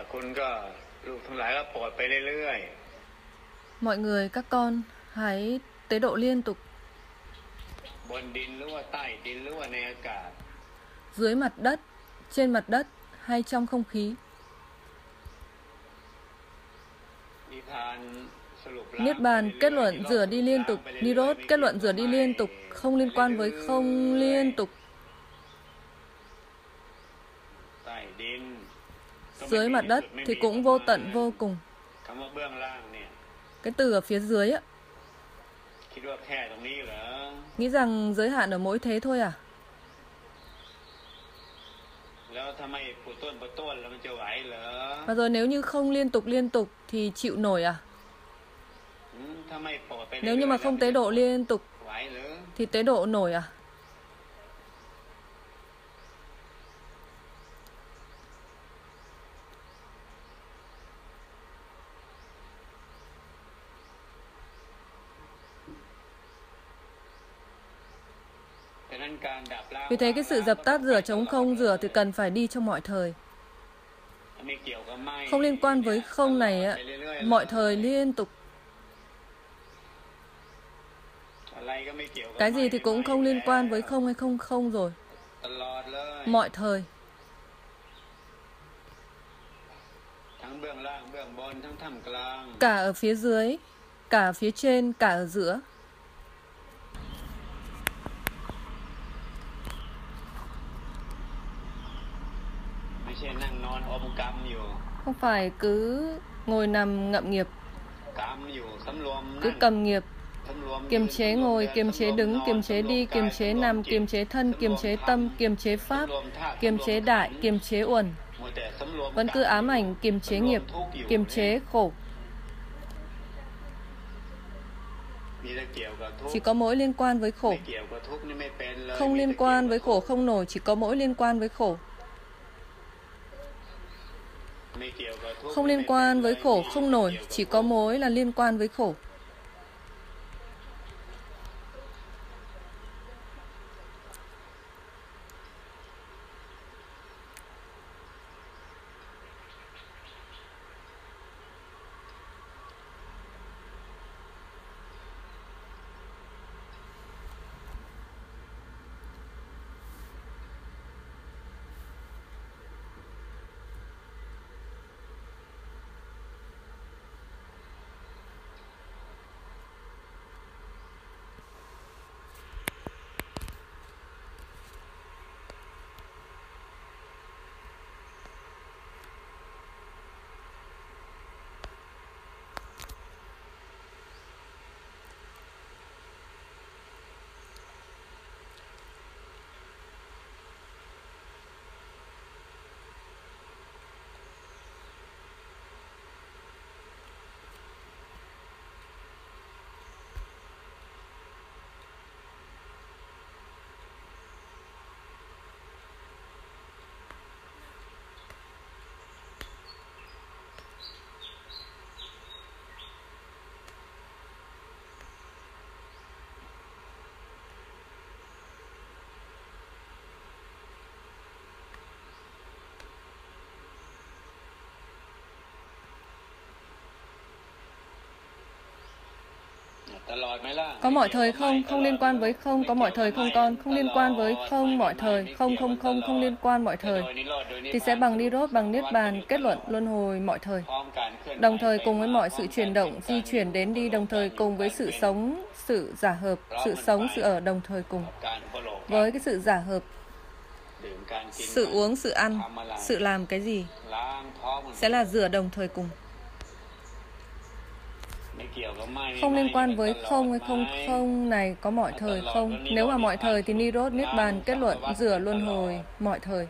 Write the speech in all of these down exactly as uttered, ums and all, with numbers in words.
Mọi người, các con, hãy tế độ liên tục. Dưới mặt đất, trên mặt đất hay trong không khí. Niết bàn kết luận rửa đi liên tục. Nirod kết luận rửa đi liên tục, không liên quan với không liên tục. Dưới mặt đất thì cũng vô tận vô cùng. Cái từ ở phía dưới á, nghĩ rằng giới hạn ở mỗi thế thôi à? Và rồi nếu như không liên tục liên tục thì chịu nổi à? Nếu như mà không tế độ liên tục thì tế độ nổi à? Vì thế cái sự dập tắt rửa trống không rửa thì cần phải đi trong mọi thời. Không liên quan với không này á, mọi thời liên tục. Cái gì thì cũng không liên quan với không hay không không rồi. Mọi thời. Cả ở phía dưới, cả ở phía trên, cả ở giữa. Không phải cứ ngồi nằm ngậm nghiệp, cứ cầm nghiệp, kiềm chế ngồi, kiềm chế đứng, kiềm chế đi, kiềm chế nằm, kiềm chế thân, kiềm chế tâm, kiềm chế pháp, kiềm chế đại, kiềm chế uẩn. Vẫn cứ ám ảnh kiềm chế nghiệp, kiềm chế khổ. Chỉ có mỗi liên quan với khổ. Không liên quan với khổ không nổi, chỉ có mỗi liên quan với khổ. Không liên quan với khổ không nổi, chỉ có mối là liên quan với khổ. Có mọi thời không, không liên quan với không, có mọi thời không con, không liên quan với không mọi thời, không không không không liên quan mọi thời. Thì sẽ bằng Nirod, bằng Niết bàn, kết luận luân hồi mọi thời. Đồng thời cùng với mọi sự chuyển động, di chuyển đến đi, đồng thời cùng với sự sống, sự giả hợp, sự sống, sự ở đồng thời cùng. Với cái sự giả hợp, sự uống, sự ăn, sự làm cái gì, sẽ là rửa đồng thời cùng. Không liên quan với không hay không không này có mọi thời không. Nếu mà mọi thời thì Nirod, Niết bàn, kết luận, rửa luân hồi, mọi thời.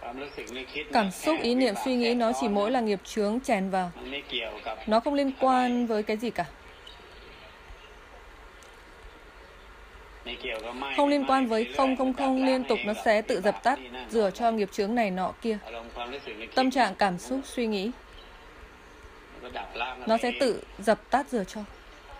Cảm xúc, ý niệm, suy nghĩ nó chỉ mỗi là nghiệp chướng chèn vào. Nó không liên quan với cái gì cả. Không liên quan với không không không, liên tục nó sẽ tự dập tắt, rửa cho nghiệp chướng này nọ kia. Tâm trạng, cảm xúc, suy nghĩ nó sẽ tự dập tắt, rửa cho.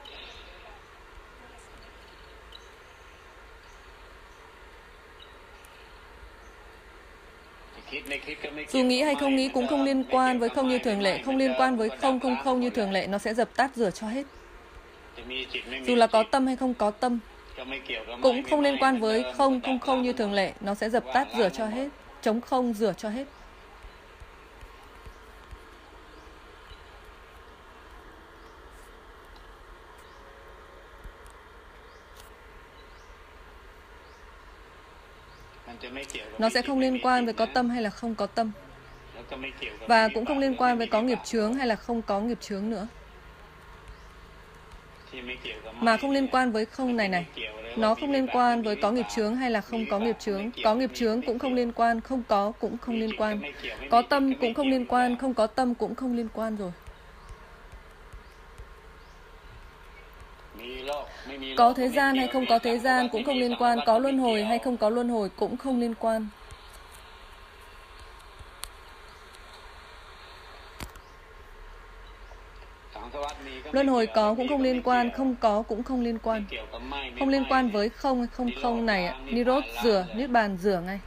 Dù nghĩ hay không nghĩ cũng không liên quan với không như thường lệ, không liên quan với không không không như thường lệ, nó sẽ dập tắt, rửa cho hết. Dù là có tâm hay không có tâm, cũng không liên quan với không không không như thường lệ, nó sẽ dập tắt, rửa cho hết, trống không, rửa cho hết. Nó sẽ không liên quan với có tâm hay là không có tâm. Và cũng không liên quan với có nghiệp chướng hay là không có nghiệp chướng nữa. Mà không liên quan với không này này. Nó không liên quan với có nghiệp chướng hay là không có nghiệp chướng. Có nghiệp chướng cũng không liên quan, không có cũng không liên quan. Có tâm cũng không liên quan, không có tâm cũng không liên quan rồi. Có thế gian hay không có thế gian cũng không liên quan. Có luân hồi hay không có luân hồi cũng không liên quan. Luân hồi có cũng không liên quan, không có cũng không liên quan. Không liên quan với không hay không không này, Nirod rửa, Niết bàn rửa ngay.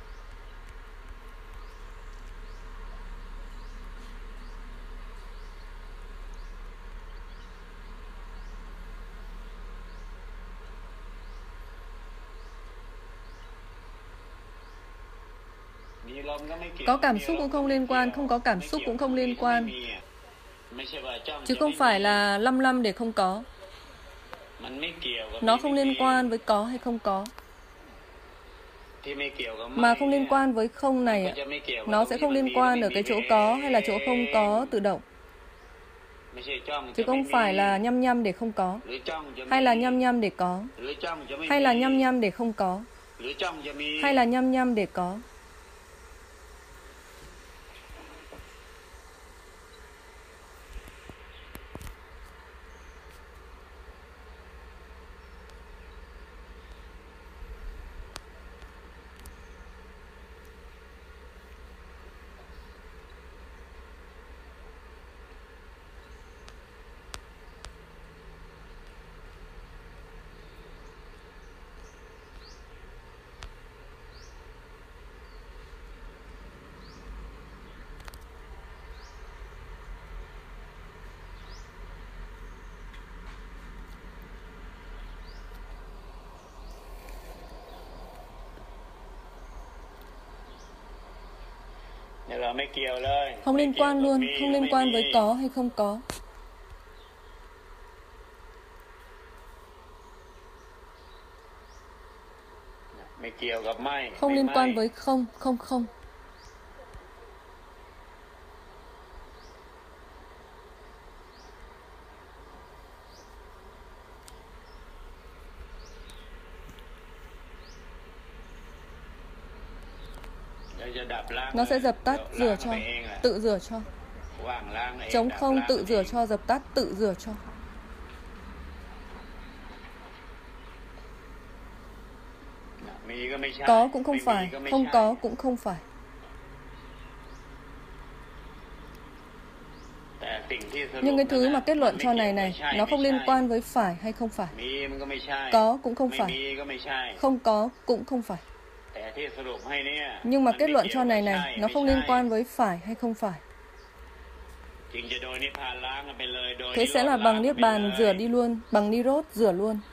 Có cảm xúc cũng không liên quan, không có cảm xúc cũng không liên quan. Chứ không phải là lăm lăm để không có. Nó không liên quan với có hay không có. Mà không liên quan với không này, nó sẽ không liên quan ở cái chỗ có hay là chỗ không có tự động. Chứ không phải là nhăm nhăm để không có, hay là nhăm nhăm để có, hay là nhăm nhăm để không có, hay là nhăm nhăm để có. Không liên quan luôn, không liên quan với có hay không có. Không liên quan với không, không không. Nó sẽ dập tắt, rửa cho, tự rửa cho. Trống không, tự rửa cho, dập tắt, tự rửa cho. Có cũng không phải, không có cũng không phải. Nhưng cái thứ mà kết luận cho này này, nó không liên quan với phải hay không phải. Có cũng không phải, không có cũng không phải. Nhưng mà kết luận cho này này, nó không liên quan với phải hay không phải. Thế sẽ là bằng Niết bàn rửa đi luôn, bằng Nirod rửa luôn.